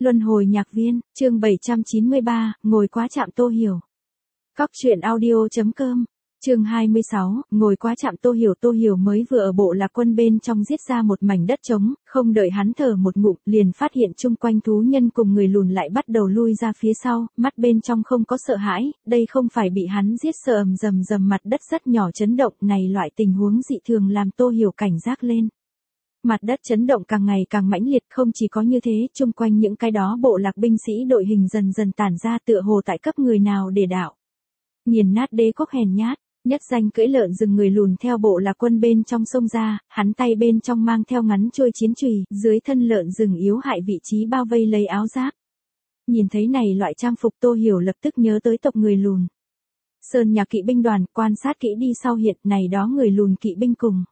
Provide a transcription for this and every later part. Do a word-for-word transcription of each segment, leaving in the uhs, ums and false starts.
Luân hồi nhạc viên, chương bảy trăm chín mươi ba, ngồi quá chạm Tô Hiểu. Cóc truyện audio chấm com, chương hai mươi sáu, ngồi quá chạm Tô Hiểu. Tô Hiểu mới vừa ở bộ lạc quân bên trong giết ra một mảnh đất trống, không đợi hắn thở một ngụm, liền phát hiện chung quanh thú nhân cùng người lùn lại bắt đầu lui ra phía sau, mắt bên trong không có sợ hãi, đây không phải bị hắn giết sợ ầm rầm rầm mặt đất rất nhỏ chấn động này, loại tình huống dị thường làm Tô Hiểu cảnh giác lên. Mặt đất chấn động càng ngày càng mãnh liệt, không chỉ có như thế, chung quanh những cái đó bộ lạc binh sĩ đội hình dần dần tản ra tựa hồ tại cấp người nào để đạo. Nghiền nát đế quốc hèn nhát, nhất danh cưỡi lợn rừng người lùn theo bộ lạc quân bên trong sông ra, hắn tay bên trong mang theo ngắn trôi chiến chùy, dưới thân lợn rừng yếu hại vị trí bao vây lấy áo giáp. Nhìn thấy này loại trang phục Tô Hiểu lập tức nhớ tới tộc người lùn. Sơn Nhạc kỵ binh đoàn, quan sát kỹ đi sau hiện này đó người lùn kỵ binh cùng.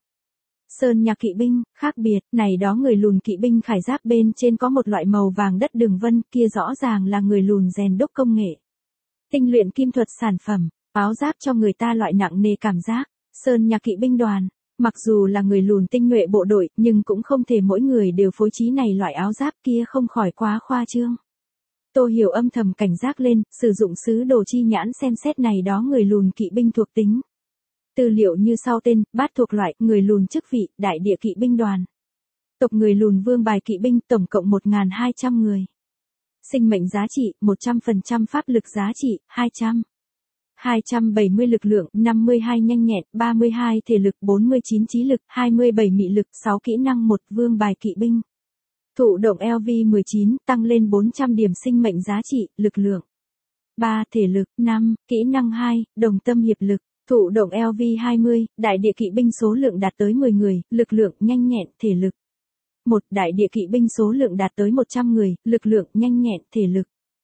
Sơn Nhạc kỵ binh, khác biệt, này đó người lùn kỵ binh khải giáp bên trên có một loại màu vàng đất đường vân, kia rõ ràng là người lùn rèn đúc công nghệ. Tinh luyện kim thuật sản phẩm, áo giáp cho người ta loại nặng nề cảm giác. Sơn Nhạc kỵ binh đoàn, mặc dù là người lùn tinh nhuệ bộ đội, nhưng cũng không thể mỗi người đều phối trí này loại áo giáp, kia không khỏi quá khoa trương. Tô Hiểu âm thầm cảnh giác lên, sử dụng sứ đồ chi nhãn xem xét này đó người lùn kỵ binh thuộc tính. Tư liệu như sau: tên, bát thuộc loại, người lùn chức vị, đại địa kỵ binh đoàn. Tộc người lùn vương bài kỵ binh, tổng cộng một nghìn hai trăm người. Sinh mệnh giá trị, một trăm phần trăm pháp lực giá trị, hai trăm. hai trăm bảy mươi lực lượng, năm mươi hai nhanh nhẹn, ba mươi hai thể lực, bốn mươi chín trí lực, hai mươi bảy mị lực, sáu kỹ năng. Một vương bài kỵ binh. Thụ động L V mười chín, tăng lên bốn trăm điểm sinh mệnh giá trị, lực lượng. ba thể lực, năm, kỹ năng hai, đồng tâm hiệp lực. Thụ động L V hai mươi, đại địa kỵ binh số lượng đạt tới mười người, lực lượng, nhanh nhẹn, thể lực. một. Đại địa kỵ binh số lượng đạt tới một trăm người, lực lượng, nhanh nhẹn, thể lực.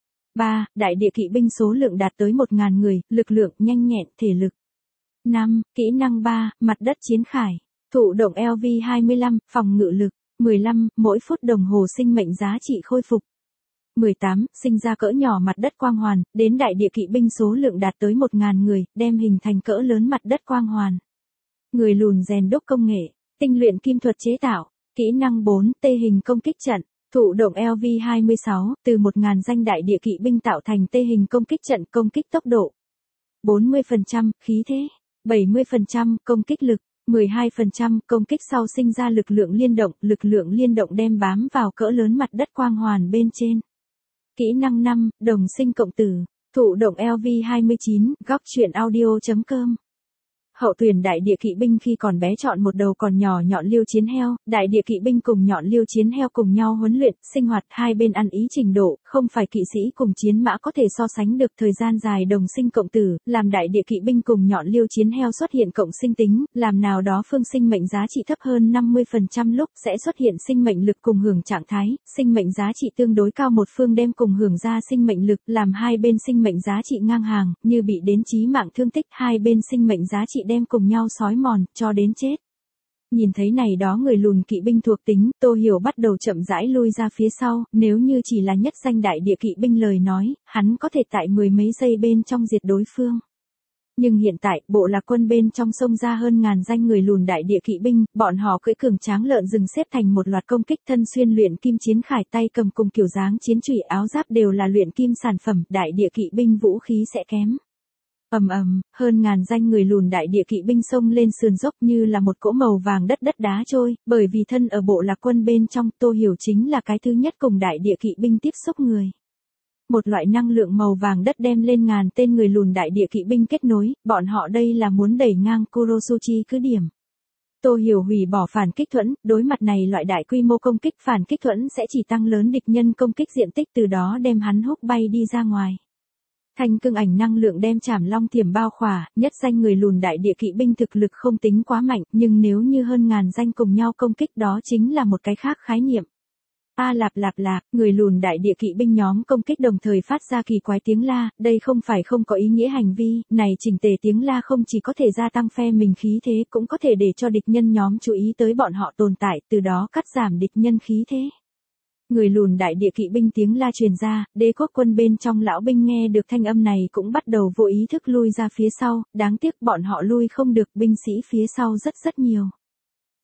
ba. Đại địa kỵ binh số lượng đạt tới một nghìn người, lực lượng, nhanh nhẹn, thể lực. năm. Kỹ năng ba, mặt đất chiến khải. Thụ động L V hai mươi lăm, phòng ngự lực. mười lăm. Mỗi phút đồng hồ sinh mệnh giá trị khôi phục. mười tám. Sinh ra cỡ nhỏ mặt đất quang hoàn, đến đại địa kỵ binh số lượng đạt tới một nghìn người, đem hình thành cỡ lớn mặt đất quang hoàn. Người lùn rèn đúc công nghệ, tinh luyện kim thuật chế tạo. Kỹ năng bốn, tê hình công kích trận. Thụ động L V hai mươi sáu, từ một nghìn danh đại địa kỵ binh tạo thành tê hình công kích trận, công kích tốc độ bốn mươi phần trăm, khí thế bảy mươi phần trăm, công kích lực mười hai phần trăm, công kích sau sinh ra lực lượng liên động, lực lượng liên động đem bám vào cỡ lớn mặt đất quang hoàn bên trên. Kỹ năng năm, đồng sinh cộng tử. Thụ động L V hai mươi chín, góc truyện audio chấm com. Hậu tuyển đại địa kỵ binh khi còn bé chọn một đầu còn nhỏ nhọn liêu chiến heo, đại địa kỵ binh cùng nhọn liêu chiến heo cùng nhau huấn luyện, sinh hoạt, hai bên ăn ý trình độ, không phải kỵ sĩ cùng chiến mã có thể so sánh được. Thời gian dài đồng sinh cộng tử, làm đại địa kỵ binh cùng nhọn liêu chiến heo xuất hiện cộng sinh tính, làm nào đó phương sinh mệnh giá trị thấp hơn năm mươi phần trăm lúc sẽ xuất hiện sinh mệnh lực cùng hưởng trạng thái, sinh mệnh giá trị tương đối cao một phương đem cùng hưởng ra sinh mệnh lực, làm hai bên sinh mệnh giá trị ngang hàng, như bị đến chí mạng thương tích, hai bên sinh mệnh giá trị đem cùng nhau sói mòn, cho đến chết. Nhìn thấy này đó người lùn kỵ binh thuộc tính, Tô Hiểu bắt đầu chậm rãi lui ra phía sau, nếu như chỉ là nhất danh đại địa kỵ binh lời nói, hắn có thể tại mười mấy giây bên trong diệt đối phương. Nhưng hiện tại, bộ lạc quân bên trong sông ra hơn ngàn danh người lùn đại địa kỵ binh, bọn họ cưỡi cường tráng lợn rừng xếp thành một loạt công kích, thân xuyên luyện kim chiến khải, tay cầm cùng kiểu dáng chiến chùy, áo giáp đều là luyện kim sản phẩm, đại địa kỵ binh vũ khí sẽ kém. Ầm ầm, hơn ngàn danh người lùn đại địa kỵ binh xông lên sườn dốc như là một cỗ màu vàng đất đất đá trôi, bởi vì thân ở bộ lạc quân bên trong, Tô Hiểu chính là cái thứ nhất cùng đại địa kỵ binh tiếp xúc người. Một loại năng lượng màu vàng đất đem lên ngàn tên người lùn đại địa kỵ binh kết nối, bọn họ đây là muốn đẩy ngang Kurosuchi cứ điểm. Tô Hiểu hủy bỏ phản kích thuẫn, đối mặt này loại đại quy mô công kích, phản kích thuẫn sẽ chỉ tăng lớn địch nhân công kích diện tích, từ đó đem hắn húc bay đi ra ngoài. Thanh cương ảnh năng lượng đem Trảm Long Thiểm bao khỏa, nhất danh người lùn đại địa kỵ binh thực lực không tính quá mạnh, nhưng nếu như hơn ngàn danh cùng nhau công kích đó chính là một cái khác khái niệm. A lạp lạp lạp, người lùn đại địa kỵ binh nhóm công kích đồng thời phát ra kỳ quái tiếng la, đây không phải không có ý nghĩa hành vi, này chỉnh tề tiếng la không chỉ có thể gia tăng phe mình khí thế, cũng có thể để cho địch nhân nhóm chú ý tới bọn họ tồn tại, từ đó cắt giảm địch nhân khí thế. Người lùn đại địa kỵ binh tiếng la truyền ra, đế quốc quân bên trong lão binh nghe được thanh âm này cũng bắt đầu vô ý thức lui ra phía sau, đáng tiếc bọn họ lui không được, binh sĩ phía sau rất rất nhiều.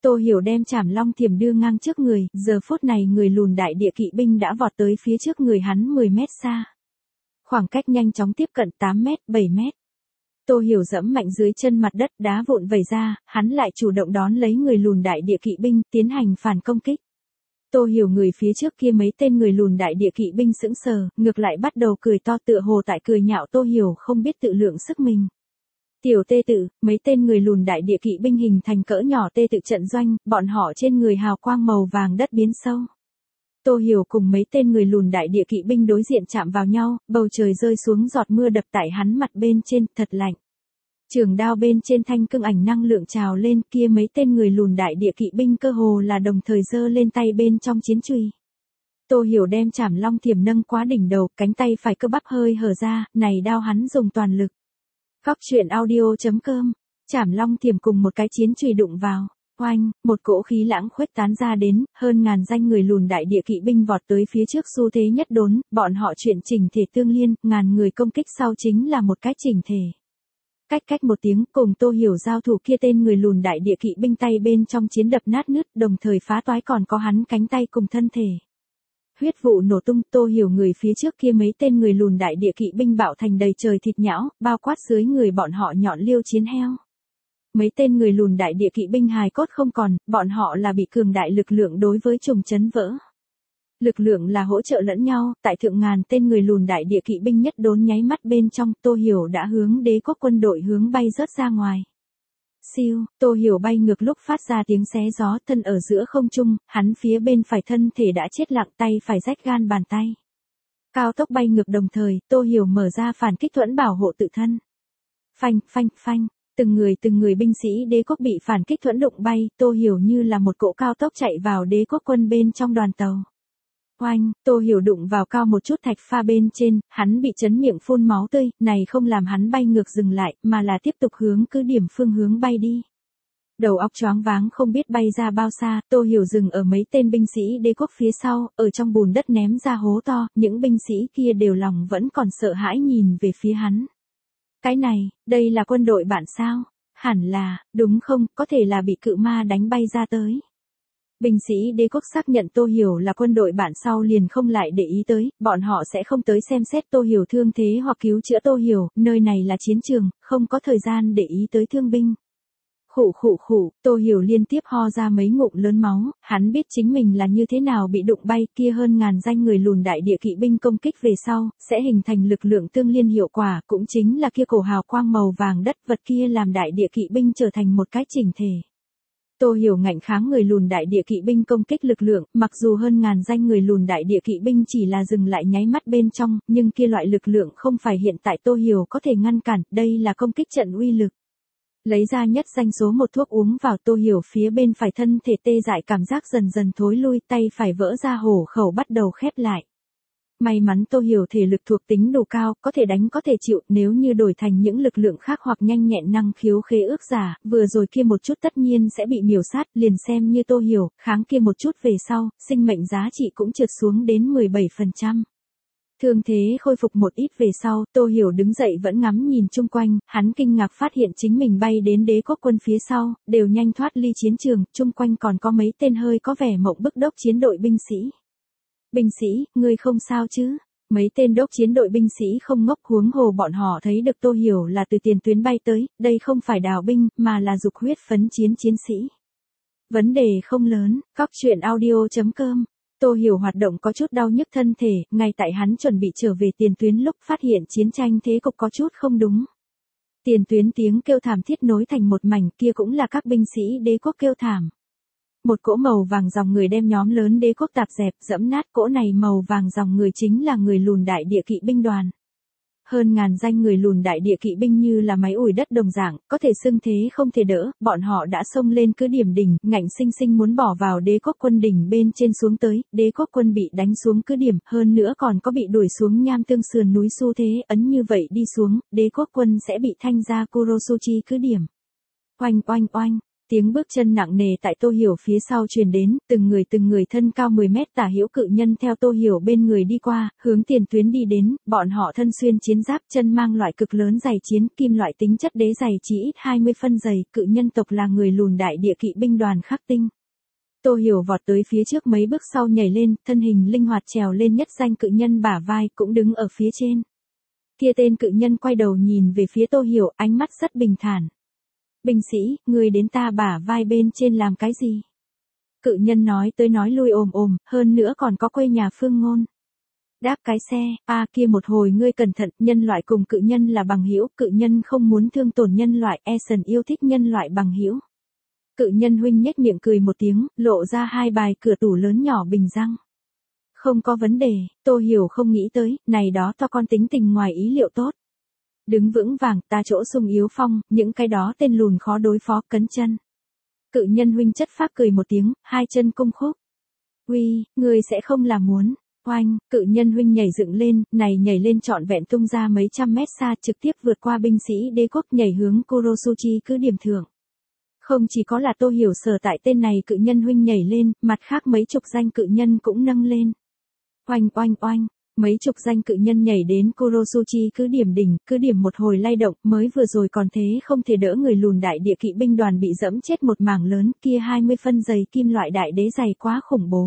Tô Hiểu đem Trảm Long Thiểm đưa ngang trước người, giờ phút này người lùn đại địa kỵ binh đã vọt tới phía trước người hắn mười mét xa. Khoảng cách nhanh chóng tiếp cận tám mét, bảy mét. Tô Hiểu dẫm mạnh dưới chân mặt đất, đá vụn vẩy ra, hắn lại chủ động đón lấy người lùn đại địa kỵ binh, tiến hành phản công kích. Tô Hiểu người phía trước kia mấy tên người lùn đại địa kỵ binh sững sờ, ngược lại bắt đầu cười to tựa hồ tại cười nhạo Tô Hiểu không biết tự lượng sức mình. Tiểu tê tự, mấy tên người lùn đại địa kỵ binh hình thành cỡ nhỏ tê tự trận doanh, bọn họ trên người hào quang màu vàng đất biến sâu. Tô Hiểu cùng mấy tên người lùn đại địa kỵ binh đối diện chạm vào nhau, bầu trời rơi xuống giọt mưa đập tại hắn mặt bên trên, thật lạnh. Trường đao bên trên thanh cương ảnh năng lượng trào lên, kia mấy tên người lùn đại địa kỵ binh cơ hồ là đồng thời giơ lên tay bên trong chiến chùy. Tô Hiểu đem Trảm Long Thiểm nâng quá đỉnh đầu, cánh tay phải cơ bắp hơi hở ra, này đao hắn dùng toàn lực. Góc truyện audio chấm com, Trảm Long Thiểm cùng một cái chiến chùy đụng vào. Oanh, một cỗ khí lãng khuếch tán ra đến, hơn ngàn danh người lùn đại địa kỵ binh vọt tới phía trước xu thế nhất đốn, bọn họ chuyển chỉnh thể tương liên, ngàn người công kích sau chính là một cái chỉnh thể. Cách cách một tiếng, cùng Tô Hiểu giao thủ kia tên người lùn đại địa kỵ binh tay bên trong chiến đập nát nứt, đồng thời phá toái còn có hắn cánh tay cùng thân thể. Huyết vụ nổ tung, Tô Hiểu người phía trước kia mấy tên người lùn đại địa kỵ binh bạo thành đầy trời thịt nhão, bao quát dưới người bọn họ nhọn liêu chiến heo. Mấy tên người lùn đại địa kỵ binh hài cốt không còn, bọn họ là bị cường đại lực lượng đối với trùng chấn vỡ. Lực lượng là hỗ trợ lẫn nhau, tại thượng ngàn tên người lùn đại địa kỵ binh nhất đốn nháy mắt bên trong, Tô Hiểu đã hướng đế quốc quân đội hướng bay rớt ra ngoài. Siêu, Tô Hiểu bay ngược lúc phát ra tiếng xé gió, thân ở giữa không trung, hắn phía bên phải thân thể đã chết lặng, tay phải rách gan bàn tay. Cao tốc bay ngược đồng thời, Tô Hiểu mở ra phản kích thuẫn bảo hộ tự thân. Phanh, phanh, phanh. Từng người từng người binh sĩ đế quốc bị phản kích thuẫn đụng bay, Tô Hiểu như là một cỗ cao tốc chạy vào đế quốc quân bên trong đoàn tàu. Oanh, Tô Hiểu đụng vào cao một chút thạch pha bên trên, hắn bị chấn miệng phun máu tươi, này không làm hắn bay ngược dừng lại, mà là tiếp tục hướng cứ điểm phương hướng bay đi. Đầu óc choáng váng không biết bay ra bao xa, Tô Hiểu dừng ở mấy tên binh sĩ đế quốc phía sau, ở trong bùn đất ném ra hố to, những binh sĩ kia đều lòng vẫn còn sợ hãi nhìn về phía hắn. Cái này, đây là quân đội bạn sao? Hẳn là, đúng không, có thể là bị cự ma đánh bay ra tới. Binh sĩ đế quốc xác nhận Tô Hiểu là quân đội bạn sau liền không lại để ý tới, bọn họ sẽ không tới xem xét Tô Hiểu thương thế hoặc cứu chữa Tô Hiểu, nơi này là chiến trường, không có thời gian để ý tới thương binh. Khụ khụ khụ, Tô Hiểu liên tiếp ho ra mấy ngụm lớn máu, hắn biết chính mình là như thế nào bị đụng bay, kia hơn ngàn danh người lùn đại địa kỵ binh công kích về sau, sẽ hình thành lực lượng tương liên hiệu quả, cũng chính là kia cổ hào quang màu vàng đất vật kia làm đại địa kỵ binh trở thành một cái chỉnh thể. Tô Hiểu ngạnh kháng người lùn đại địa kỵ binh công kích lực lượng, mặc dù hơn ngàn danh người lùn đại địa kỵ binh chỉ là dừng lại nháy mắt bên trong, nhưng kia loại lực lượng không phải hiện tại Tô Hiểu có thể ngăn cản, đây là công kích trận uy lực. Lấy ra nhất danh số một thuốc uống vào, Tô Hiểu phía bên phải thân thể tê dại cảm giác dần dần thối lui, tay phải vỡ ra hổ khẩu bắt đầu khép lại. May mắn Tô Hiểu thể lực thuộc tính đủ cao, có thể đánh có thể chịu, nếu như đổi thành những lực lượng khác hoặc nhanh nhẹn năng khiếu khế ước giả, vừa rồi kia một chút tất nhiên sẽ bị miểu sát, liền xem như Tô Hiểu, kháng kia một chút về sau, sinh mệnh giá trị cũng trượt xuống đến mười bảy phần trăm. Thương thế khôi phục một ít về sau, Tô Hiểu đứng dậy vẫn ngắm nhìn chung quanh, hắn kinh ngạc phát hiện chính mình bay đến đế quốc quân phía sau, đều nhanh thoát ly chiến trường, chung quanh còn có mấy tên hơi có vẻ mộng bức đốc chiến đội binh sĩ. Binh sĩ, ngươi không sao chứ? Mấy tên đốc chiến đội binh sĩ không ngốc, huống hồ bọn họ thấy được Tô Hiểu là từ tiền tuyến bay tới, đây không phải đào binh, mà là dục huyết phấn chiến chiến sĩ. Vấn đề không lớn, góc truyện audio chấm com. Tô Hiểu hoạt động có chút đau nhức thân thể, ngay tại hắn chuẩn bị trở về tiền tuyến lúc phát hiện chiến tranh thế cục có chút không đúng. Tiền tuyến tiếng kêu thảm thiết nối thành một mảnh, kia cũng là các binh sĩ đế quốc kêu thảm. Một cỗ màu vàng dòng người đem nhóm lớn đế quốc tạp dẹp, dẫm nát, cỗ này màu vàng dòng người chính là người lùn đại địa kỵ binh đoàn. Hơn ngàn danh người lùn đại địa kỵ binh như là máy ủi đất đồng dạng, có thể xưng thế không thể đỡ, bọn họ đã xông lên cứ điểm đỉnh, ngạnh sinh sinh muốn bỏ vào đế quốc quân đỉnh bên trên xuống tới, đế quốc quân bị đánh xuống cứ điểm, hơn nữa còn có bị đuổi xuống nham tương sườn núi xu thế, ấn như vậy đi xuống, đế quốc quân sẽ bị thanh ra Kurosuchi cứ điểm. Oanh oanh oanh. Tiếng bước chân nặng nề tại Tô Hiểu phía sau truyền đến, từng người từng người thân cao mười mét tả hữu cự nhân theo Tô Hiểu bên người đi qua, hướng tiền tuyến đi đến, bọn họ thân xuyên chiến giáp, chân mang loại cực lớn giày chiến, kim loại tính chất đế giày chỉ ít hai mươi phân dày, cự nhân tộc là người lùn đại địa kỵ binh đoàn Khắc Tinh. Tô Hiểu vọt tới phía trước mấy bước sau nhảy lên, thân hình linh hoạt trèo lên nhất danh cự nhân bả vai, cũng đứng ở phía trên. Kia tên cự nhân quay đầu nhìn về phía Tô Hiểu, ánh mắt rất bình thản. Binh sĩ, người đến ta bả vai bên trên làm cái gì? Cự nhân nói tới nói lui ồm ồm, hơn nữa còn có quê nhà phương ngôn. Đáp cái xe, a kia một hồi ngươi cẩn thận, nhân loại cùng cự nhân là bằng hữu, cự nhân không muốn thương tổn nhân loại, Eson yêu thích nhân loại bằng hữu. Cự nhân huynh nhếch miệng cười một tiếng, lộ ra hai bài cửa tủ lớn nhỏ bình răng. Không có vấn đề, Tô Hiểu không nghĩ tới, này đó to con tính tình ngoài ý liệu tốt. Đứng vững vàng, ta chỗ sung yếu phong, những cái đó tên lùn khó đối phó, cấn chân. Cự nhân huynh chất phác cười một tiếng, hai chân cung khúc. Uy, người sẽ không làm muốn. Oanh, cự nhân huynh nhảy dựng lên, này nhảy lên trọn vẹn tung ra mấy trăm mét xa, trực tiếp vượt qua binh sĩ đế quốc nhảy hướng Kurosuchi cứ điểm thượng. Không chỉ có là Tô Hiểu sở tại tên này cự nhân huynh nhảy lên, mặt khác mấy chục danh cự nhân cũng nâng lên. Oanh oanh oanh, mấy chục danh cự nhân nhảy đến Kurosuchi cứ điểm đỉnh, cứ điểm một hồi lay động, mới vừa rồi còn thế không thể đỡ người lùn đại địa kỵ binh đoàn bị dẫm chết một mảng lớn, kia hai mươi phân dày kim loại đại đế dày quá khủng bố.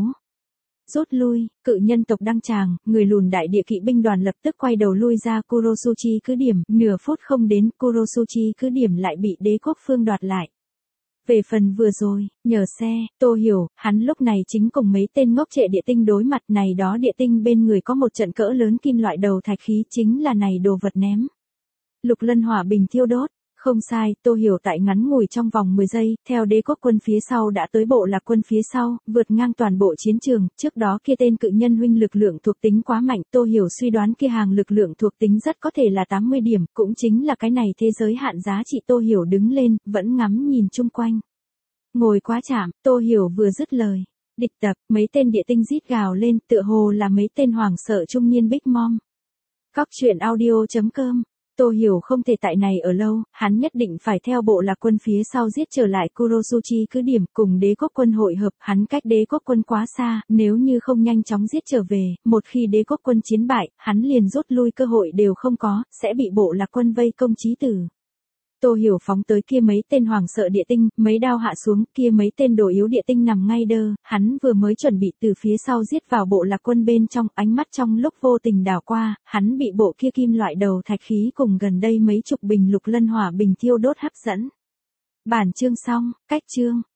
Rút lui, cự nhân tộc đăng tràng, người lùn đại địa kỵ binh đoàn lập tức quay đầu lui ra Kurosuchi cứ điểm, nửa phút không đến Kurosuchi cứ điểm lại bị đế quốc phương đoạt lại. Về phần vừa rồi, nhờ xe, Tô Hiểu, hắn lúc này chính cùng mấy tên ngốc trệ địa tinh đối mặt này đó địa tinh bên người có một trận cỡ lớn kim loại đầu thạch khí chính là này đồ vật ném. Lục lân hỏa bình thiêu đốt, không sai, Tô Hiểu tại ngắn ngủi trong vòng mười giây, theo đế quốc quân phía sau đã tới bộ lạc quân phía sau, vượt ngang toàn bộ chiến trường, trước đó kia tên cự nhân huynh lực lượng thuộc tính quá mạnh, Tô Hiểu suy đoán kia hàng lực lượng thuộc tính rất có thể là tám mươi điểm, cũng chính là cái này thế giới hạn giá trị. Tô Hiểu đứng lên, vẫn ngắm nhìn chung quanh. Ngồi quá chạm, Tô Hiểu vừa dứt lời. Địch tập, mấy tên địa tinh rít gào lên, tựa hồ là mấy tên hoảng sợ trung niên Big Mom. Cóc truyện audio chấm com. Tô Hiểu không thể tại này ở lâu, hắn nhất định phải theo bộ lạc quân phía sau giết trở lại Kurosuchi cứ điểm cùng đế quốc quân hội hợp, hắn cách đế quốc quân quá xa, nếu như không nhanh chóng giết trở về, một khi đế quốc quân chiến bại, hắn liền rút lui cơ hội đều không có, sẽ bị bộ lạc quân vây công chí tử. Tô Hiểu phóng tới kia mấy tên hoàng sợ địa tinh, mấy đao hạ xuống, kia mấy tên đồ yếu địa tinh nằm ngay đơ, hắn vừa mới chuẩn bị từ phía sau giết vào bộ lạc quân bên trong, ánh mắt trong lúc vô tình đảo qua, hắn bị bộ kia kim loại đầu thạch khí cùng gần đây mấy chục bình lục lân hỏa bình thiêu đốt hấp dẫn. Bản chương xong, cách chương.